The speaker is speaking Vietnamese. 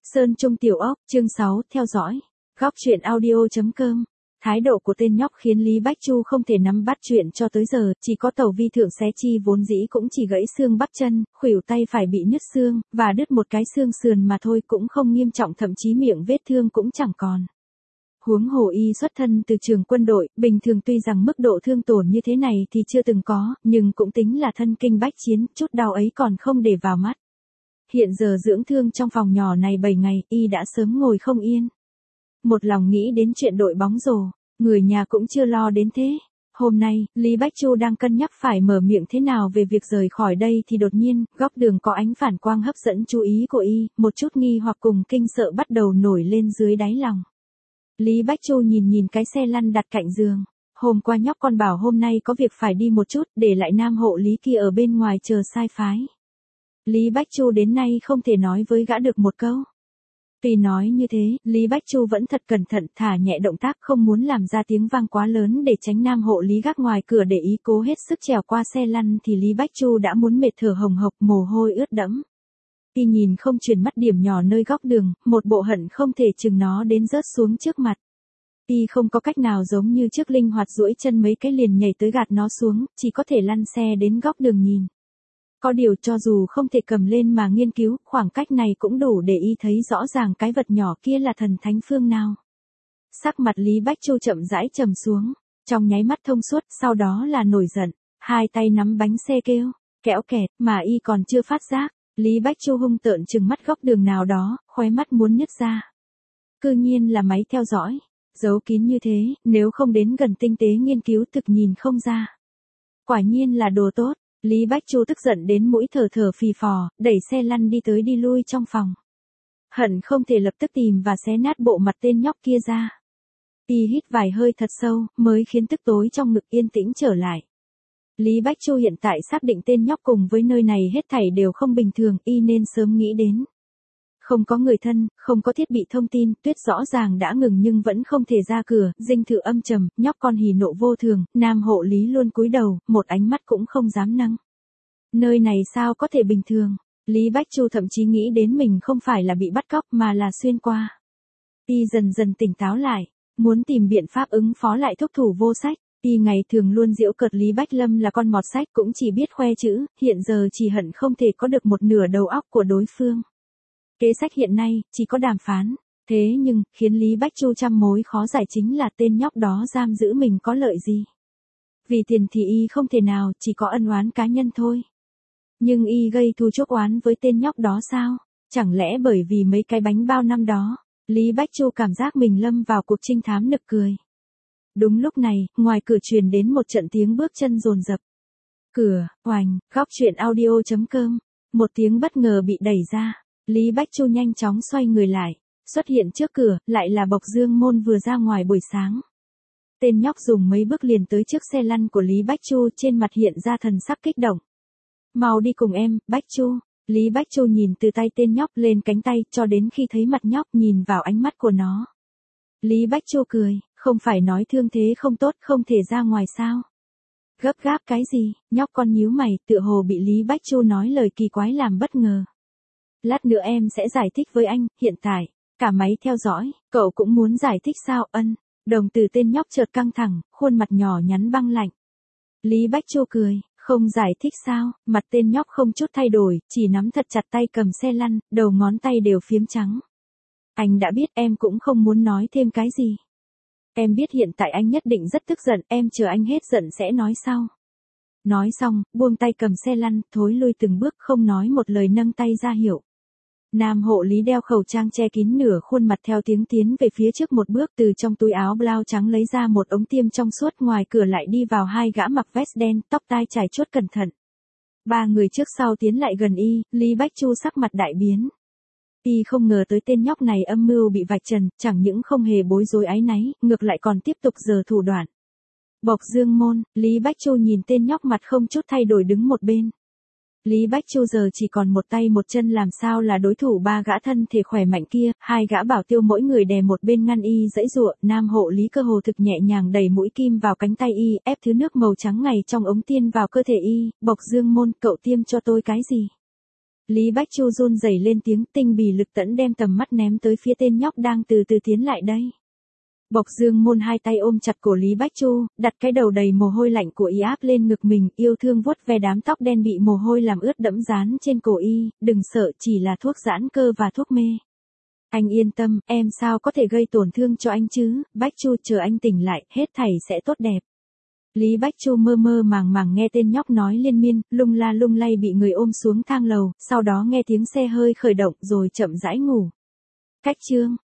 Sơn Trung Tiểu Ốc, chương 6, theo dõi. Góc truyện audio.com. Thái độ của tên nhóc khiến Lý Bách Chu không thể nắm bắt chuyện cho tới giờ, chỉ có Tẩu Vi thượng xé chi vốn dĩ cũng chỉ gãy xương bắp chân, khuỷu tay phải bị nứt xương, và đứt một cái xương sườn mà thôi, cũng không nghiêm trọng, thậm chí miệng vết thương cũng chẳng còn. Huống hồ y xuất thân từ trường quân đội, bình thường tuy rằng mức độ thương tổn như thế này thì chưa từng có, nhưng cũng tính là thân kinh bách chiến, chút đau ấy còn không để vào mắt. Hiện giờ dưỡng thương trong phòng nhỏ này 7 ngày, y đã sớm ngồi không yên. Một lòng nghĩ đến chuyện đội bóng rổ, người nhà cũng chưa lo đến thế. Hôm nay, Lý Bách Chu đang cân nhắc phải mở miệng thế nào về việc rời khỏi đây thì đột nhiên, góc đường có ánh phản quang hấp dẫn chú ý của y, một chút nghi hoặc cùng kinh sợ bắt đầu nổi lên dưới đáy lòng. Lý Bách Chu nhìn cái xe lăn đặt cạnh giường. Hôm qua nhóc con bảo hôm nay có việc phải đi một chút, để lại nam hộ Lý kia ở bên ngoài chờ sai phái. Lý Bách Chu đến nay không thể nói với gã được một câu. Tuy nói như thế, Lý Bách Chu vẫn thật cẩn thận, thả nhẹ động tác, không muốn làm ra tiếng vang quá lớn để tránh nam hộ Lý gác ngoài cửa để ý. Cố hết sức trèo qua xe lăn thì Lý Bách Chu đã muốn mệt thở hồng hộc, mồ hôi ướt đẫm. Y nhìn không chuyển mắt điểm nhỏ nơi góc đường, một bộ hận không thể chừng nó đến rớt xuống trước mặt. Y không có cách nào giống như trước linh hoạt duỗi chân mấy cái liền nhảy tới gạt nó xuống, chỉ có thể lăn xe đến góc đường nhìn. Có điều cho dù không thể cầm lên mà nghiên cứu, khoảng cách này cũng đủ để y thấy rõ ràng cái vật nhỏ kia là thần thánh phương nào. Sắc mặt Lý Bách Chu chậm rãi trầm xuống, trong nháy mắt thông suốt, sau đó là nổi giận, hai tay nắm bánh xe kêu, kẽo kẹt, mà y còn chưa phát giác. Lý Bách Chu hung tợn trừng mắt góc đường nào đó, khóe mắt muốn nứt ra. Cư nhiên là máy theo dõi, giấu kín như thế, nếu không đến gần tinh tế nghiên cứu thực nhìn không ra. Quả nhiên là đồ tốt. Lý Bách Chu tức giận đến mũi thở thở phì phò, đẩy xe lăn đi tới đi lui trong phòng. Hận không thể lập tức tìm và xé nát bộ mặt tên nhóc kia ra. Y hít vài hơi thật sâu, mới khiến tức tối trong ngực yên tĩnh trở lại. Lý Bách Chu hiện tại xác định tên nhóc cùng với nơi này hết thảy đều không bình thường, y nên sớm nghĩ đến. Không có người thân, không có thiết bị thông tin, tuyết rõ ràng đã ngừng nhưng vẫn không thể ra cửa, dinh thự âm trầm, nhóc con hỉ nộ vô thường, nam hộ Lý luôn cúi đầu, một ánh mắt cũng không dám nâng. Nơi này sao có thể bình thường? Lý Bách Chu thậm chí nghĩ đến mình không phải là bị bắt cóc mà là xuyên qua. Y dần dần tỉnh táo lại, muốn tìm biện pháp ứng phó lại thúc thủ vô sách. Y ngày thường luôn giễu cợt Lý Bách Lâm là con mọt sách, cũng chỉ biết khoe chữ, hiện giờ chỉ hận không thể có được một nửa đầu óc của đối phương. Kế sách hiện nay, chỉ có đàm phán. Thế nhưng, khiến Lý Bách Chu trăm mối khó giải chính là tên nhóc đó giam giữ mình có lợi gì. Vì tiền thì y không thể nào, chỉ có ân oán cá nhân thôi. Nhưng y gây thù chuốc oán với tên nhóc đó sao? Chẳng lẽ bởi vì mấy cái bánh bao năm đó, Lý Bách Chu cảm giác mình lâm vào cuộc trinh thám nực cười. Đúng lúc này, ngoài cửa truyền đến một trận tiếng bước chân dồn dập. Cửa, oành, góc truyện audio.com. Một tiếng bất ngờ bị đẩy ra. Lý Bách Chu nhanh chóng xoay người lại, xuất hiện trước cửa, lại là Bộc Dương Môn vừa ra ngoài buổi sáng. Tên nhóc dùng mấy bước liền tới trước xe lăn của Lý Bách Chu, trên mặt hiện ra thần sắc kích động. Mau đi cùng em, Bách Chu. Lý Bách Chu nhìn từ tay tên nhóc lên cánh tay, cho đến khi thấy mặt nhóc, nhìn vào ánh mắt của nó. Lý Bách Chu cười, không phải nói thương thế không tốt, không thể ra ngoài sao? Gấp gáp cái gì? Nhóc con nhíu mày, tựa hồ bị Lý Bách Chu nói lời kỳ quái làm bất ngờ. Lát nữa em sẽ giải thích với anh, hiện tại, cả máy theo dõi, cậu cũng muốn giải thích sao? Ân. Đồng từ tên nhóc chợt căng thẳng, khuôn mặt nhỏ nhắn băng lạnh. Lý Bách Chu cười, không giải thích sao? Mặt tên nhóc không chút thay đổi, chỉ nắm thật chặt tay cầm xe lăn, đầu ngón tay đều phiếm trắng. Anh đã biết, em cũng không muốn nói thêm cái gì. Em biết hiện tại anh nhất định rất tức giận, em chờ anh hết giận sẽ nói sau. Nói xong, buông tay cầm xe lăn, thối lui từng bước, không nói một lời, nâng tay ra hiệu. Nam hộ Lý đeo khẩu trang che kín nửa khuôn mặt theo tiếng tiến về phía trước một bước, từ trong túi áo blau trắng lấy ra một ống tiêm trong suốt, ngoài cửa lại đi vào hai gã mặc vest đen, tóc tai chải chuốt cẩn thận. Ba người trước sau tiến lại gần y, Lý Bách Chu sắc mặt đại biến. Y không ngờ tới tên nhóc này âm mưu bị vạch trần, chẳng những không hề bối rối áy náy, ngược lại còn tiếp tục giở thủ đoạn. Bộc Dương Môn, Lý Bách Chu nhìn tên nhóc mặt không chút thay đổi đứng một bên. Lý Bách Chu giờ chỉ còn một tay một chân, làm sao là đối thủ ba gã thân thể khỏe mạnh kia, hai gã bảo tiêu mỗi người đè một bên ngăn y giãy giụa, nam hộ Lý cơ hồ thực nhẹ nhàng đẩy mũi kim vào cánh tay y, ép thứ nước màu trắng ngày trong ống tiêm vào cơ thể y. Bộc Dương Môn, cậu tiêm cho tôi cái gì? Lý Bách Chu run rẩy lên tiếng, Tinh Bì Lực Tẫn đem tầm mắt ném tới phía tên nhóc đang từ từ tiến lại đây. Bộc Dương Môn hai tay ôm chặt cổ Lý Bách Chu, đặt cái đầu đầy mồ hôi lạnh của y áp lên ngực mình, yêu thương vuốt ve đám tóc đen bị mồ hôi làm ướt đẫm dán trên cổ y, đừng sợ, chỉ là thuốc giãn cơ và thuốc mê. Anh yên tâm, em sao có thể gây tổn thương cho anh chứ, Bách Chu, chờ anh tỉnh lại, hết thảy sẽ tốt đẹp. Lý Bách Chu mơ mơ màng màng nghe tên nhóc nói liên miên, lung la lung lay bị người ôm xuống thang lầu, sau đó nghe tiếng xe hơi khởi động rồi chậm rãi ngủ. Cách chương